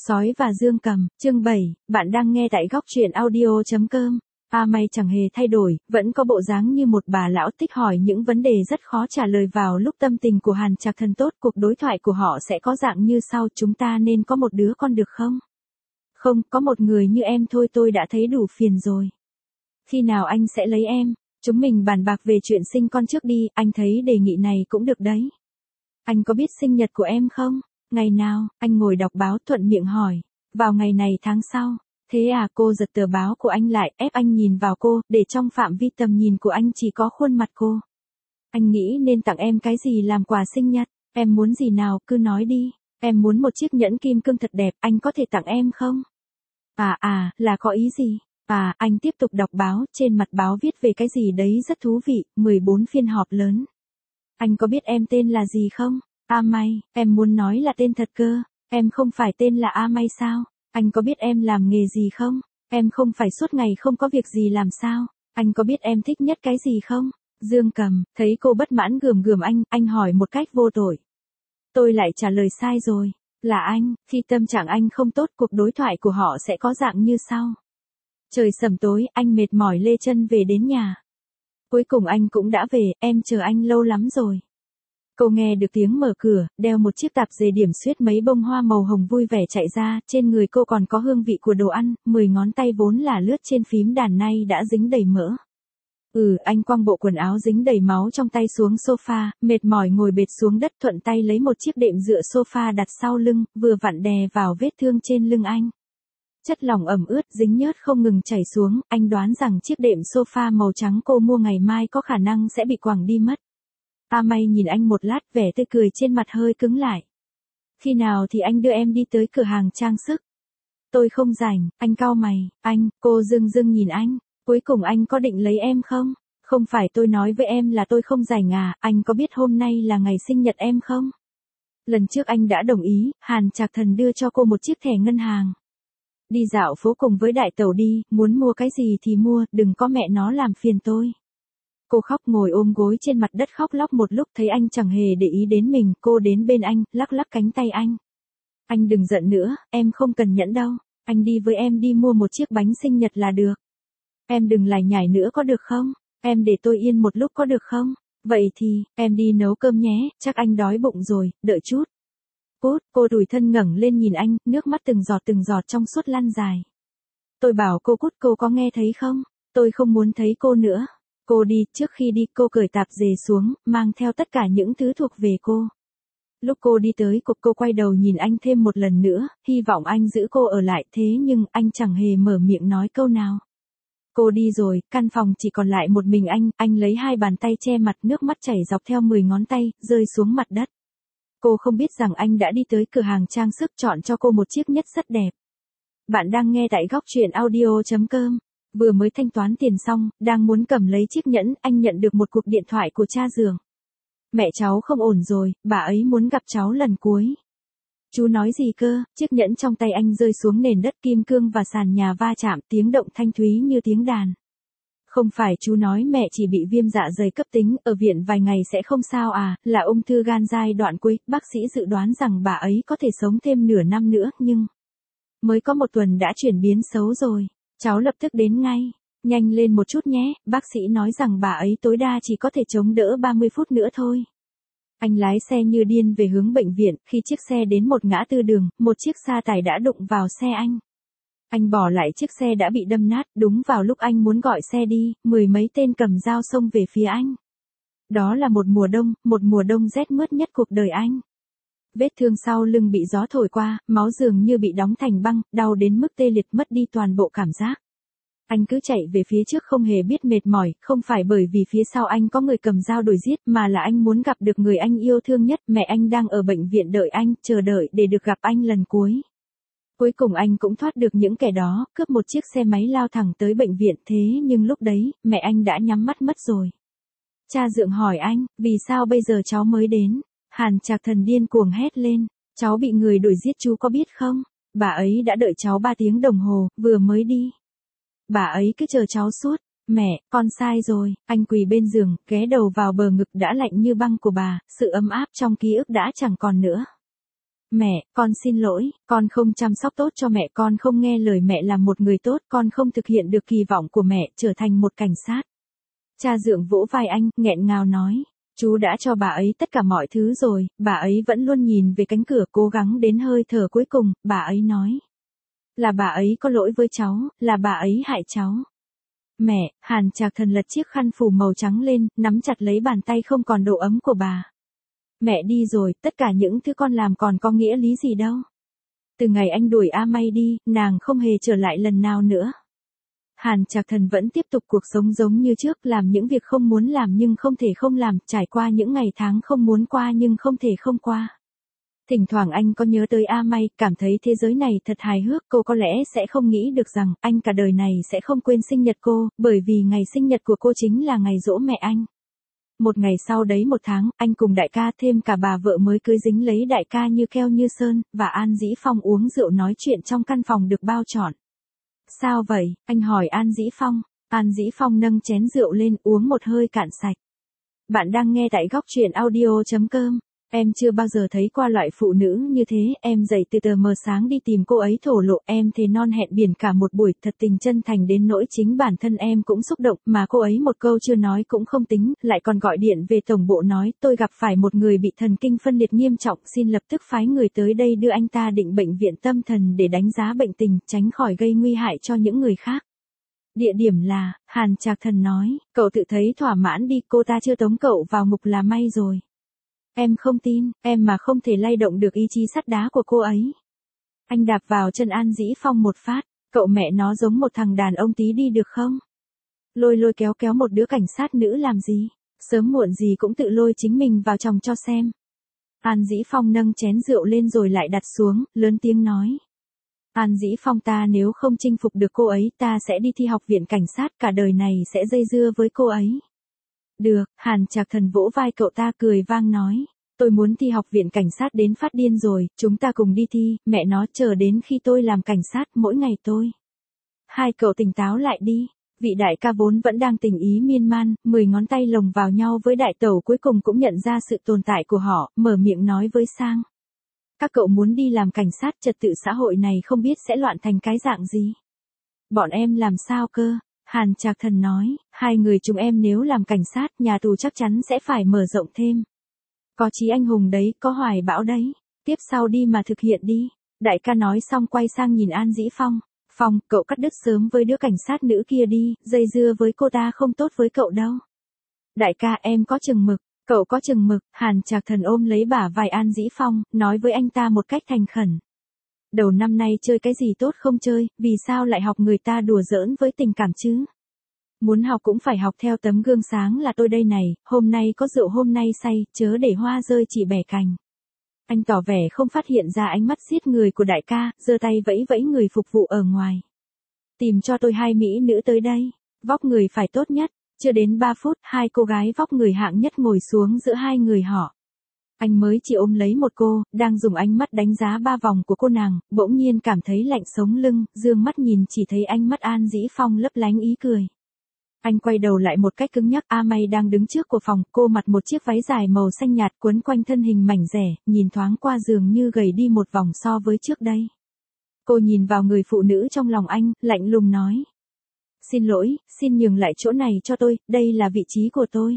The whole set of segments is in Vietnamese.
Sói và Dương Cầm, chương 7, bạn đang nghe tại góc truyện audio.com. A May chẳng hề thay đổi, vẫn có bộ dáng như một bà lão thích hỏi những vấn đề rất khó trả lời vào lúc tâm tình của Hàn Trạc Thần tốt. Cuộc đối thoại của họ sẽ có dạng như sau: chúng ta nên có một đứa con được không? Không, có một người như em thôi tôi đã thấy đủ phiền rồi. Khi nào anh sẽ lấy em? Chúng mình bàn bạc về chuyện sinh con trước đi, anh thấy đề nghị này cũng được đấy. Anh có biết sinh nhật của em không? Ngày nào? Anh ngồi đọc báo thuận miệng hỏi. Vào ngày này tháng sau. Thế à? Cô giật tờ báo của anh lại, ép anh nhìn vào cô, để trong phạm vi tầm nhìn của anh chỉ có khuôn mặt cô. Anh nghĩ nên tặng em cái gì làm quà sinh nhật? Em muốn gì nào, cứ nói đi. Em muốn một chiếc nhẫn kim cương thật đẹp, anh có thể tặng em không? Là có ý gì? Anh tiếp tục đọc báo, trên mặt báo viết về cái gì đấy rất thú vị, 14 phiên họp lớn. Anh có biết em tên là gì không? A May, em muốn nói là tên thật cơ, em không phải tên là A May sao? Anh có biết em làm nghề gì không? Em không phải suốt ngày không có việc gì làm sao? Anh có biết em thích nhất cái gì không? Dương Cầm, thấy cô bất mãn gườm gườm anh hỏi một cách vô tội. Tôi lại trả lời sai rồi, là anh, khi tâm trạng anh không tốt cuộc đối thoại của họ sẽ có dạng như sau. Trời sẩm tối, anh mệt mỏi lê chân về đến nhà. Cuối cùng anh cũng đã về, em chờ anh lâu lắm rồi. Cô nghe được tiếng mở cửa, đeo một chiếc tạp dề điểm xuyết mấy bông hoa màu hồng vui vẻ chạy ra, trên người cô còn có hương vị của đồ ăn, 10 ngón tay vốn là lướt trên phím đàn nay đã dính đầy mỡ. Anh quăng bộ quần áo dính đầy máu trong tay xuống sofa, mệt mỏi ngồi bệt xuống đất thuận tay lấy một chiếc đệm dựa sofa đặt sau lưng, vừa vặn đè vào vết thương trên lưng anh. Chất lỏng ẩm ướt dính nhớt không ngừng chảy xuống, anh đoán rằng chiếc đệm sofa màu trắng cô mua ngày mai có khả năng sẽ bị quẳng đi mất. A May nhìn anh một lát, vẻ tươi cười trên mặt hơi cứng lại. Khi nào thì anh đưa em đi tới cửa hàng trang sức? Tôi không rảnh, anh cau mày. Cô dưng dưng nhìn anh. Cuối cùng anh có định lấy em không? Không phải tôi nói với em là tôi không rảnh à, anh có biết hôm nay là ngày sinh nhật em không? Lần trước anh đã đồng ý, Hàn Trạc Thần đưa cho cô một chiếc thẻ ngân hàng. Đi dạo phố cùng với đại tẩu đi, muốn mua cái gì thì mua, đừng có mẹ nó làm phiền tôi. Cô khóc ngồi ôm gối trên mặt đất khóc lóc một lúc, thấy anh chẳng hề để ý đến mình, cô đến bên anh, lắc lắc cánh tay anh. Anh đừng giận nữa, em không cần nhẫn đâu, anh đi với em đi mua một chiếc bánh sinh nhật là được. Em đừng lải nhải nữa có được không? Em để tôi yên một lúc có được không? Vậy thì, em đi nấu cơm nhé, chắc anh đói bụng rồi, đợi chút. Cút, cô tủi thân ngẩng lên nhìn anh, nước mắt từng giọt trong suốt lăn dài. Tôi bảo cô cút, cô có nghe thấy không? Tôi không muốn thấy cô nữa. Cô đi, trước khi đi cô cởi tạp dề xuống, mang theo tất cả những thứ thuộc về cô. Lúc cô đi tới cục cô quay đầu nhìn anh thêm một lần nữa, hy vọng anh giữ cô ở lại, thế nhưng anh chẳng hề mở miệng nói câu nào. Cô đi rồi, căn phòng chỉ còn lại một mình anh lấy hai bàn tay che mặt, nước mắt chảy dọc theo 10 ngón tay, rơi xuống mặt đất. Cô không biết rằng anh đã đi tới cửa hàng trang sức chọn cho cô một chiếc nhẫn rất đẹp. Bạn đang nghe tại góc truyện audio.com. Vừa mới thanh toán tiền xong, đang muốn cầm lấy chiếc nhẫn, anh nhận được một cuộc điện thoại của cha Dường. Mẹ cháu không ổn rồi, bà ấy muốn gặp cháu lần cuối. Chú nói gì cơ? Chiếc nhẫn trong tay anh rơi xuống nền đất, kim cương và sàn nhà va chạm, tiếng động thanh thúy như tiếng đàn. Không phải chú nói mẹ chỉ bị viêm dạ dày cấp tính, ở viện vài ngày sẽ không sao à, là ung thư gan giai đoạn cuối, bác sĩ dự đoán rằng bà ấy có thể sống thêm nửa năm nữa, nhưng mới có một tuần đã chuyển biến xấu rồi. Cháu lập tức đến ngay. Nhanh lên một chút nhé, bác sĩ nói rằng bà ấy tối đa chỉ có thể chống đỡ 30 phút nữa thôi. Anh lái xe như điên về hướng bệnh viện, khi chiếc xe đến một ngã tư đường, một chiếc xa tải đã đụng vào xe anh. Anh bỏ lại chiếc xe đã bị đâm nát, đúng vào lúc anh muốn gọi xe đi, 10 mấy tên cầm dao xông về phía anh. Đó là một mùa đông rét mướt nhất cuộc đời anh. Vết thương sau lưng bị gió thổi qua, máu dường như bị đóng thành băng, đau đến mức tê liệt mất đi toàn bộ cảm giác. Anh cứ chạy về phía trước không hề biết mệt mỏi, không phải bởi vì phía sau anh có người cầm dao đuổi giết, mà là anh muốn gặp được người anh yêu thương nhất, mẹ anh đang ở bệnh viện đợi anh, chờ đợi để được gặp anh lần cuối. Cuối cùng anh cũng thoát được những kẻ đó, cướp một chiếc xe máy lao thẳng tới bệnh viện, thế nhưng lúc đấy, mẹ anh đã nhắm mắt mất rồi. Cha Dượng hỏi anh, vì sao bây giờ cháu mới đến? Hàn Trạc Thần điên cuồng hét lên, cháu bị người đuổi giết chú có biết không? Bà ấy đã đợi cháu 3 tiếng đồng hồ, vừa mới đi. Bà ấy cứ chờ cháu suốt. Mẹ, con sai rồi. Anh quỳ bên giường, ghé đầu vào bờ ngực đã lạnh như băng của bà, sự ấm áp trong ký ức đã chẳng còn nữa. Mẹ, con xin lỗi, con không chăm sóc tốt cho mẹ, con không nghe lời mẹ làm một người tốt, con không thực hiện được kỳ vọng của mẹ, trở thành một cảnh sát. Cha dượng vỗ vai anh, nghẹn ngào nói. Chú đã cho bà ấy tất cả mọi thứ rồi, bà ấy vẫn luôn nhìn về cánh cửa cố gắng đến hơi thở cuối cùng, bà ấy nói. Là bà ấy có lỗi với cháu, là bà ấy hại cháu. Mẹ, Hàn Trạc Thần lật chiếc khăn phủ màu trắng lên, nắm chặt lấy bàn tay không còn độ ấm của bà. Mẹ đi rồi, tất cả những thứ con làm còn có nghĩa lý gì đâu. Từ ngày anh đuổi A May đi, nàng không hề trở lại lần nào nữa. Hàn Trạc Thần vẫn tiếp tục cuộc sống giống như trước, làm những việc không muốn làm nhưng không thể không làm, trải qua những ngày tháng không muốn qua nhưng không thể không qua. Thỉnh thoảng anh có nhớ tới A May, cảm thấy thế giới này thật hài hước, cô có lẽ sẽ không nghĩ được rằng anh cả đời này sẽ không quên sinh nhật cô, bởi vì ngày sinh nhật của cô chính là ngày giỗ mẹ anh. Một ngày sau đấy 1 tháng, anh cùng đại ca thêm cả bà vợ mới cưới dính lấy đại ca như keo như sơn, và An Dĩ Phong uống rượu nói chuyện trong căn phòng được bao trọn. Sao vậy? Anh hỏi An Dĩ Phong. An Dĩ Phong nâng chén rượu lên uống một hơi cạn sạch. Bạn đang nghe tại góc truyện audio.com. Em chưa bao giờ thấy qua loại phụ nữ như thế, em dậy từ tờ mờ sáng đi tìm cô ấy thổ lộ, em thề non hẹn biển cả một buổi, thật tình chân thành đến nỗi chính bản thân em cũng xúc động, mà cô ấy một câu chưa nói cũng không tính, lại còn gọi điện về tổng bộ nói, tôi gặp phải một người bị thần kinh phân liệt nghiêm trọng, xin lập tức phái người tới đây đưa anh ta định bệnh viện tâm thần để đánh giá bệnh tình, tránh khỏi gây nguy hại cho những người khác. Địa điểm là, Hàn Trạc Thần nói, cậu tự thấy thỏa mãn đi, cô ta chưa tống cậu vào ngục là may rồi. Em không tin, em mà không thể lay động được ý chí sắt đá của cô ấy. Anh đạp vào chân An Dĩ Phong một phát, cậu mẹ nó giống một thằng đàn ông tí đi được không? Lôi lôi kéo kéo một đứa cảnh sát nữ làm gì? Sớm muộn gì cũng tự lôi chính mình vào chồng cho xem. An Dĩ Phong nâng chén rượu lên rồi lại đặt xuống, lớn tiếng nói. An Dĩ Phong, ta nếu không chinh phục được cô ấy, ta sẽ đi thi học viện cảnh sát, cả đời này sẽ dây dưa với cô ấy. Được, Hàn Trạc Thần vỗ vai cậu ta cười vang nói. Tôi muốn thi học viện cảnh sát đến phát điên rồi, chúng ta cùng đi thi, mẹ nó chờ đến khi tôi làm cảnh sát, mỗi ngày tôi. Hai cậu tỉnh táo lại đi. Vị đại ca vốn vẫn đang tình ý miên man, 10 ngón tay lồng vào nhau với đại tẩu cuối cùng cũng nhận ra sự tồn tại của họ, mở miệng nói với Sang. Các cậu muốn đi làm cảnh sát, trật tự xã hội này không biết sẽ loạn thành cái dạng gì. Bọn em làm sao cơ? Hàn Trạc Thần nói, hai người chúng em nếu làm cảnh sát, nhà tù chắc chắn sẽ phải mở rộng thêm. Có chí anh hùng đấy, có hoài bão đấy. Tiếp sau đi mà thực hiện đi. Đại ca nói xong quay sang nhìn An Dĩ Phong. Phong, cậu cắt đứt sớm với đứa cảnh sát nữ kia đi, dây dưa với cô ta không tốt với cậu đâu. Đại ca, em có chừng mực, cậu có chừng mực. Hàn Trạc Thần ôm lấy bả vai An Dĩ Phong, nói với anh ta một cách thành khẩn. Đầu năm nay chơi cái gì tốt không chơi, vì sao lại học người ta đùa giỡn với tình cảm chứ? Muốn học cũng phải học theo tấm gương sáng là tôi đây này, hôm nay có rượu hôm nay say, chớ để hoa rơi chỉ bẻ cành. Anh tỏ vẻ không phát hiện ra ánh mắt giết người của đại ca, giơ tay vẫy vẫy người phục vụ ở ngoài. Tìm cho tôi 2 mỹ nữ tới đây, vóc người phải tốt nhất. Chưa đến 3 phút, 2 cô gái vóc người hạng nhất ngồi xuống giữa hai người họ. Anh mới chỉ ôm lấy một cô, đang dùng ánh mắt đánh giá 3 vòng của cô nàng, bỗng nhiên cảm thấy lạnh sống lưng, dương mắt nhìn chỉ thấy ánh mắt An Dĩ Phong lấp lánh ý cười. Anh quay đầu lại một cách cứng nhắc, A May đang đứng trước của phòng, cô mặc một chiếc váy dài màu xanh nhạt quấn quanh thân hình mảnh dẻ, nhìn thoáng qua dường như gầy đi một vòng so với trước đây. Cô nhìn vào người phụ nữ trong lòng anh, lạnh lùng nói. Xin lỗi, xin nhường lại chỗ này cho tôi, đây là vị trí của tôi.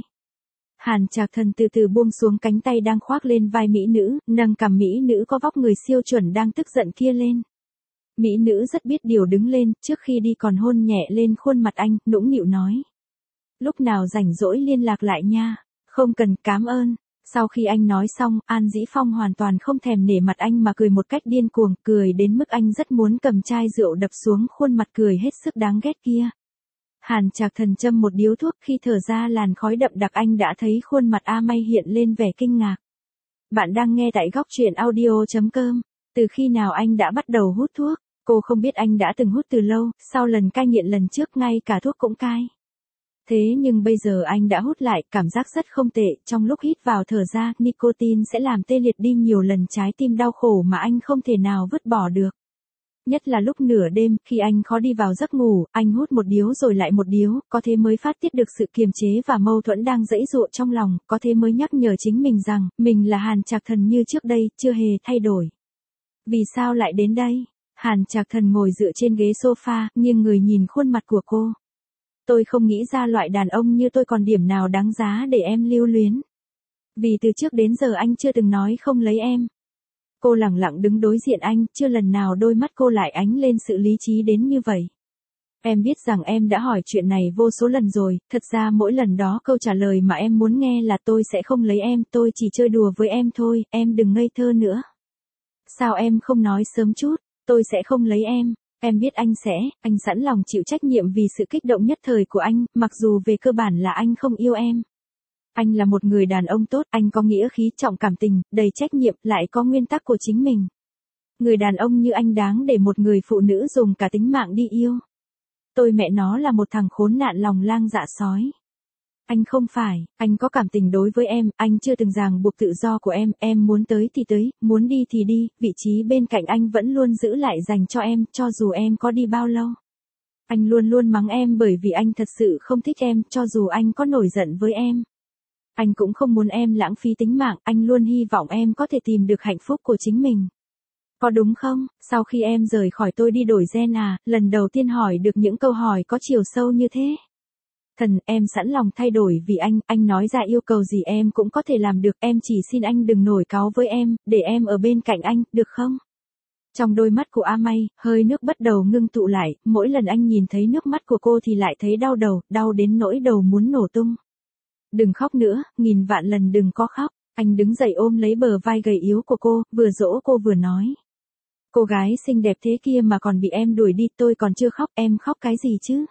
Hàn Trạc Thần từ từ buông xuống cánh tay đang khoác lên vai mỹ nữ, nâng cằm mỹ nữ có vóc người siêu chuẩn đang tức giận kia lên. Mỹ nữ rất biết điều đứng lên, trước khi đi còn hôn nhẹ lên khuôn mặt anh, nũng nịu nói. Lúc nào rảnh rỗi liên lạc lại nha, không cần, cảm ơn. Sau khi anh nói xong, An Dĩ Phong hoàn toàn không thèm nể mặt anh mà cười một cách điên cuồng, cười đến mức anh rất muốn cầm chai rượu đập xuống khuôn mặt cười hết sức đáng ghét kia. Hàn Trạc Thần châm một điếu thuốc, khi thở ra làn khói đậm đặc anh đã thấy khuôn mặt A May hiện lên vẻ kinh ngạc. Bạn đang nghe tại góc truyện audio.com. Từ khi nào anh đã bắt đầu hút thuốc? Cô không biết anh đã từng hút từ lâu, sau lần cai nghiện lần trước ngay cả thuốc cũng cai. Thế nhưng bây giờ anh đã hút lại, cảm giác rất không tệ, trong lúc hít vào thở ra, nicotine sẽ làm tê liệt đi nhiều lần trái tim đau khổ mà anh không thể nào vứt bỏ được. Nhất là lúc nửa đêm, khi anh khó đi vào giấc ngủ, anh hút một điếu rồi lại một điếu, có thế mới phát tiết được sự kiềm chế và mâu thuẫn đang giãy giụa trong lòng, có thế mới nhắc nhở chính mình rằng, mình là Hàn Trạc Thần như trước đây, chưa hề thay đổi. Vì sao lại đến đây? Hàn Trạc Thần ngồi dựa trên ghế sofa, nghiêng người nhìn khuôn mặt của cô. Tôi không nghĩ ra loại đàn ông như tôi còn điểm nào đáng giá để em lưu luyến. Vì từ trước đến giờ anh chưa từng nói không lấy em. Cô lẳng lặng đứng đối diện anh, chưa lần nào đôi mắt cô lại ánh lên sự lý trí đến như vậy. Em biết rằng em đã hỏi chuyện này vô số lần rồi, thật ra mỗi lần đó câu trả lời mà em muốn nghe là tôi sẽ không lấy em, tôi chỉ chơi đùa với em thôi, em đừng ngây thơ nữa. Sao em không nói sớm chút, tôi sẽ không lấy em. Em biết anh sẵn lòng chịu trách nhiệm vì sự kích động nhất thời của anh, mặc dù về cơ bản là anh không yêu em. Anh là một người đàn ông tốt, anh có nghĩa khí, trọng cảm tình, đầy trách nhiệm, lại có nguyên tắc của chính mình. Người đàn ông như anh đáng để một người phụ nữ dùng cả tính mạng đi yêu. Tôi mẹ nó là một thằng khốn nạn lòng lang dạ sói. Anh không phải, anh có cảm tình đối với em, anh chưa từng ràng buộc tự do của em muốn tới thì tới, muốn đi thì đi, vị trí bên cạnh anh vẫn luôn giữ lại dành cho em, cho dù em có đi bao lâu. Anh luôn luôn mắng em bởi vì anh thật sự không thích em, cho dù anh có nổi giận với em. Anh cũng không muốn em lãng phí tính mạng, anh luôn hy vọng em có thể tìm được hạnh phúc của chính mình. Có đúng không? Sau khi em rời khỏi tôi đi đổi gen lần đầu tiên hỏi được những câu hỏi có chiều sâu như thế. Thần, em sẵn lòng thay đổi vì anh nói ra yêu cầu gì em cũng có thể làm được, em chỉ xin anh đừng nổi cáu với em, để em ở bên cạnh anh, được không? Trong đôi mắt của A May, hơi nước bắt đầu ngưng tụ lại, mỗi lần anh nhìn thấy nước mắt của cô thì lại thấy đau đầu, đau đến nỗi đầu muốn nổ tung. Đừng khóc nữa, nghìn vạn lần đừng có khóc. Anh đứng dậy ôm lấy bờ vai gầy yếu của cô, vừa dỗ cô vừa nói. Cô gái xinh đẹp thế kia mà còn bị em đuổi đi, tôi còn chưa khóc, em khóc cái gì chứ?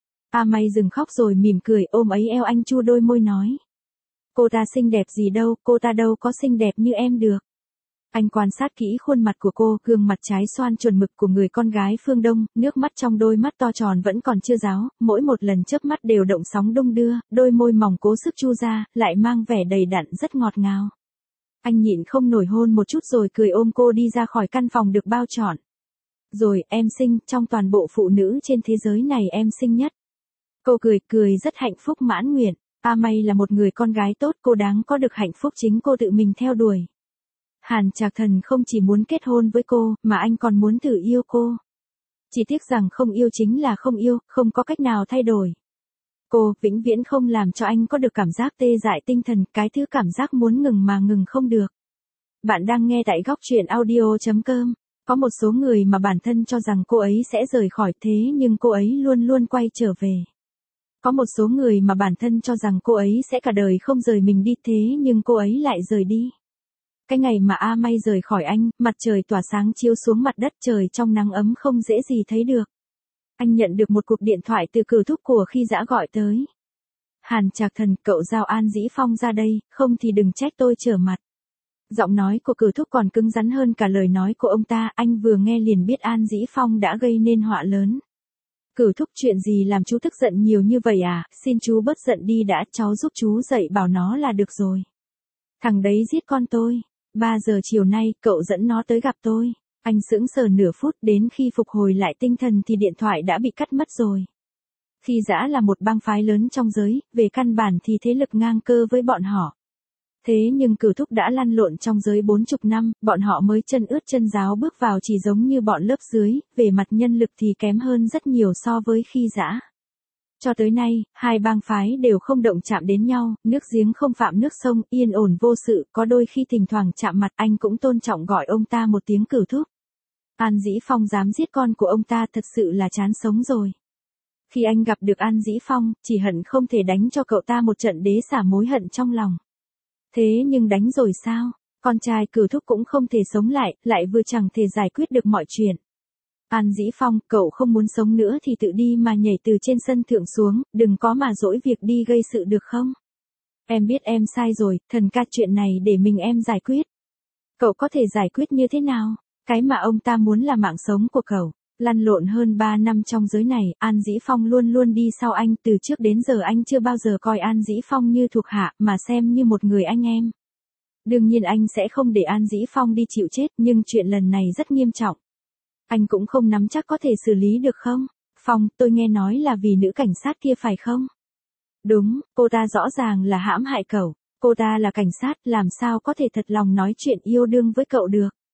A May dừng khóc rồi mỉm cười ôm lấy eo anh, chu đôi môi nói. Cô ta xinh đẹp gì đâu, cô ta đâu có xinh đẹp như em được. Anh quan sát kỹ khuôn mặt của cô, gương mặt trái xoan chuẩn mực của người con gái phương Đông, nước mắt trong đôi mắt to tròn vẫn còn chưa ráo, mỗi một lần chớp mắt đều động sóng đung đưa, đôi môi mỏng cố sức chu ra, lại mang vẻ đầy đặn rất ngọt ngào. Anh nhịn không nổi hôn một chút rồi cười ôm cô đi ra khỏi căn phòng được bao trọn. Rồi, em xinh, trong toàn bộ phụ nữ trên thế giới này em xinh nhất. Cô cười rất hạnh phúc mãn nguyện. A May là một người con gái tốt, cô đáng có được hạnh phúc chính cô tự mình theo đuổi. Hàn Trạc Thần không chỉ muốn kết hôn với cô, mà anh còn muốn thử yêu cô. Chỉ tiếc rằng không yêu chính là không yêu, không có cách nào thay đổi. Cô, vĩnh viễn không làm cho anh có được cảm giác tê dại tinh thần, cái thứ cảm giác muốn ngừng mà ngừng không được. Bạn đang nghe tại góc truyện audio.com. Có một số người mà bản thân cho rằng cô ấy sẽ rời khỏi thế nhưng cô ấy luôn luôn quay trở về. Có một số người mà bản thân cho rằng cô ấy sẽ cả đời không rời mình đi thế nhưng cô ấy lại rời đi. Cái ngày mà A May rời khỏi anh, mặt trời tỏa sáng chiếu xuống mặt đất, trời trong nắng ấm không dễ gì thấy được. Anh nhận được một cuộc điện thoại từ Cửu Thúc của Khi Dã gọi tới. Hàn Trạc Thần, cậu giao An Dĩ Phong ra đây, không thì đừng trách tôi trở mặt. Giọng nói của Cửu Thúc còn cứng rắn hơn cả lời nói của ông ta, anh vừa nghe liền biết An Dĩ Phong đã gây nên họa lớn. Cửu Thúc, chuyện gì làm chú tức giận nhiều như vậy à, xin chú bớt giận đi đã, cháu giúp chú dạy bảo nó là được rồi. Thằng đấy giết con tôi, 3 giờ chiều nay, cậu dẫn nó tới gặp tôi. Anh sững sờ nửa phút, đến khi phục hồi lại tinh thần thì điện thoại đã bị cắt mất rồi. Khi Dã là một bang phái lớn trong giới, về căn bản thì thế lực ngang cơ với bọn họ. Thế nhưng Cửu Thúc đã lăn lộn trong giới 40 năm, bọn họ mới chân ướt chân ráo bước vào chỉ giống như bọn lớp dưới, về mặt nhân lực thì kém hơn rất nhiều so với Khi Dã. Cho tới nay, hai bang phái đều không động chạm đến nhau, nước giếng không phạm nước sông, yên ổn vô sự, có đôi khi thỉnh thoảng chạm mặt anh cũng tôn trọng gọi ông ta một tiếng Cửu Thúc. An Dĩ Phong dám giết con của ông ta thật sự là chán sống rồi. Khi anh gặp được An Dĩ Phong, chỉ hận không thể đánh cho cậu ta một trận đế xả mối hận trong lòng. Thế nhưng đánh rồi sao? Con trai Cửu Thúc cũng không thể sống lại vừa chẳng thể giải quyết được mọi chuyện. An Dĩ Phong, cậu không muốn sống nữa thì tự đi mà nhảy từ trên sân thượng xuống, đừng có mà dỗi việc đi gây sự được không? Em biết em sai rồi, thần ca, chuyện này để mình em giải quyết. Cậu có thể giải quyết như thế nào? Cái mà ông ta muốn là mạng sống của cậu. Lăn lộn hơn 3 năm trong giới này, An Dĩ Phong luôn luôn đi sau anh, từ trước đến giờ anh chưa bao giờ coi An Dĩ Phong như thuộc hạ, mà xem như một người anh em. Đương nhiên anh sẽ không để An Dĩ Phong đi chịu chết, nhưng chuyện lần này rất nghiêm trọng. Anh cũng không nắm chắc có thể xử lý được không? Phong, tôi nghe nói là vì nữ cảnh sát kia phải không? Đúng, cô ta rõ ràng là hãm hại cậu. Cô ta là cảnh sát, làm sao có thể thật lòng nói chuyện yêu đương với cậu được?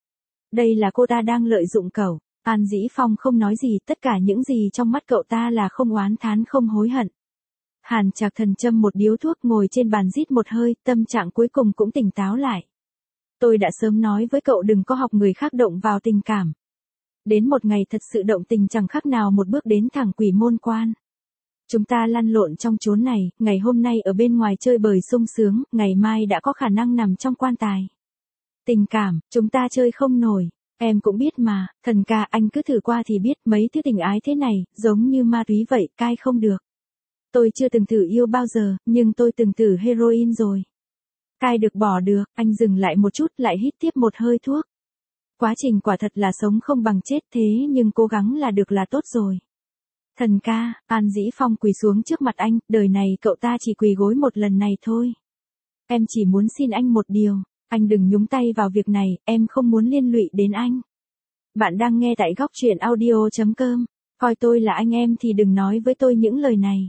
Đây là cô ta đang lợi dụng cậu. An Dĩ Phong không nói gì, tất cả những gì trong mắt cậu ta là không oán thán không hối hận. Hàn Trạc Thần châm một điếu thuốc ngồi trên bàn rít một hơi, tâm trạng cuối cùng cũng tỉnh táo lại. Tôi đã sớm nói với cậu đừng có học người khác động vào tình cảm. Đến một ngày thật sự động tình chẳng khác nào một bước đến thẳng quỷ môn quan. Chúng ta lăn lộn trong chốn này, ngày hôm nay ở bên ngoài chơi bời sung sướng, ngày mai đã có khả năng nằm trong quan tài. Tình cảm, chúng ta chơi không nổi. Em cũng biết mà, Thần ca anh cứ thử qua thì biết mấy thứ tình ái thế này, giống như ma túy vậy, cai không được. Tôi chưa từng thử yêu bao giờ, nhưng tôi từng thử heroin rồi. Cai được bỏ được, anh dừng lại một chút lại hít tiếp một hơi thuốc. Quá trình quả thật là sống không bằng chết thế nhưng cố gắng là được là tốt rồi. Thần ca, An Dĩ Phong quỳ xuống trước mặt anh, đời này cậu ta chỉ quỳ gối một lần này thôi. Em chỉ muốn xin anh một điều, anh đừng nhúng tay vào việc này, em không muốn liên lụy đến anh. Bạn đang nghe tại góc truyện audio.com, coi tôi là anh em thì đừng nói với tôi những lời này.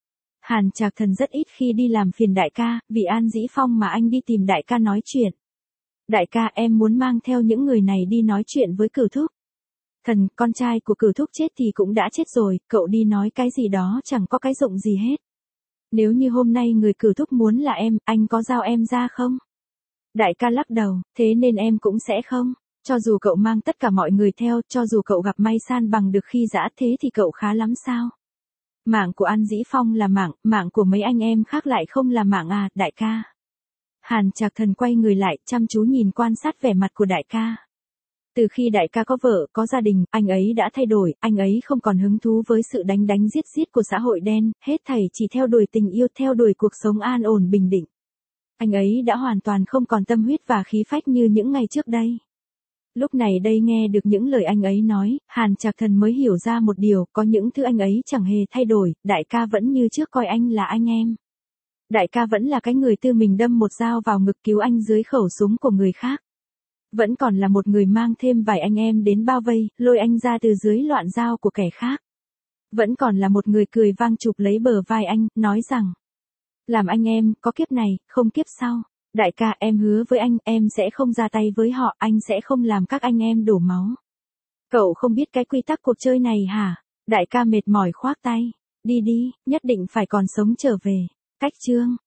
Hàn Trạc Thần rất ít khi đi làm phiền đại ca, vì An Dĩ Phong mà anh đi tìm đại ca nói chuyện. Đại ca em muốn mang theo những người này đi nói chuyện với Cửu Thúc. Thần, con trai của Cửu Thúc chết thì cũng đã chết rồi, cậu đi nói cái gì đó chẳng có cái dụng gì hết. Nếu như hôm nay người Cửu Thúc muốn là em, anh có giao em ra không? Đại ca lắc đầu, thế nên em cũng sẽ không. Cho dù cậu mang tất cả mọi người theo, cho dù cậu gặp may san bằng được khi dã thế thì cậu khá lắm sao? Mạng của An Dĩ Phong là mạng của mấy anh em khác lại không là mạng à, đại ca. Hàn Trạc Thần quay người lại, chăm chú nhìn quan sát vẻ mặt của đại ca. Từ khi đại ca có vợ, có gia đình, anh ấy đã thay đổi, anh ấy không còn hứng thú với sự đánh đánh giết giết của xã hội đen, hết thảy chỉ theo đuổi tình yêu, theo đuổi cuộc sống an ổn bình định. Anh ấy đã hoàn toàn không còn tâm huyết và khí phách như những ngày trước đây. Lúc này đây nghe được những lời anh ấy nói, Hàn Trạc Thần mới hiểu ra một điều, có những thứ anh ấy chẳng hề thay đổi, đại ca vẫn như trước coi anh là anh em. Đại ca vẫn là cái người tự mình đâm một dao vào ngực cứu anh dưới khẩu súng của người khác. Vẫn còn là một người mang thêm vài anh em đến bao vây, lôi anh ra từ dưới loạn dao của kẻ khác. Vẫn còn là một người cười vang chụp lấy bờ vai anh, nói rằng: làm anh em, có kiếp này, không kiếp sau. Đại ca em hứa với anh, em sẽ không ra tay với họ, anh sẽ không làm các anh em đổ máu. Cậu không biết cái quy tắc cuộc chơi này hả? Đại ca mệt mỏi khoác tay. Đi đi, nhất định phải còn sống trở về. Cách chương.